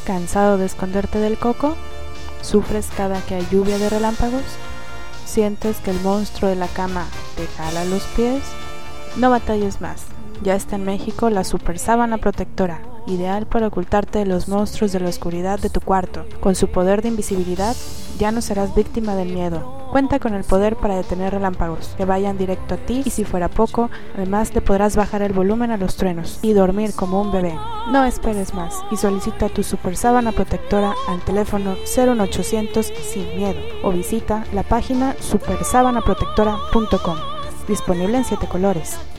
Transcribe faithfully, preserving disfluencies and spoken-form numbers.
¿Cansado de esconderte del coco? ¿Sufres cada que hay lluvia de relámpagos? ¿Sientes que el monstruo de la cama te jala los pies? No batalles más. Ya está en México la Super Sábana Protectora, ideal para ocultarte de los monstruos de la oscuridad de tu cuarto. Con su poder de invisibilidad, ya no serás víctima del miedo. Cuenta con el poder para detener relámpagos que vayan directo a ti, y si fuera poco, además le podrás bajar el volumen a los truenos y dormir como un bebé. No esperes más y solicita tu Super Sábana Protectora al teléfono cero uno ochocientos sin miedo o visita la página super sábana protectora punto com. Disponible en siete colores.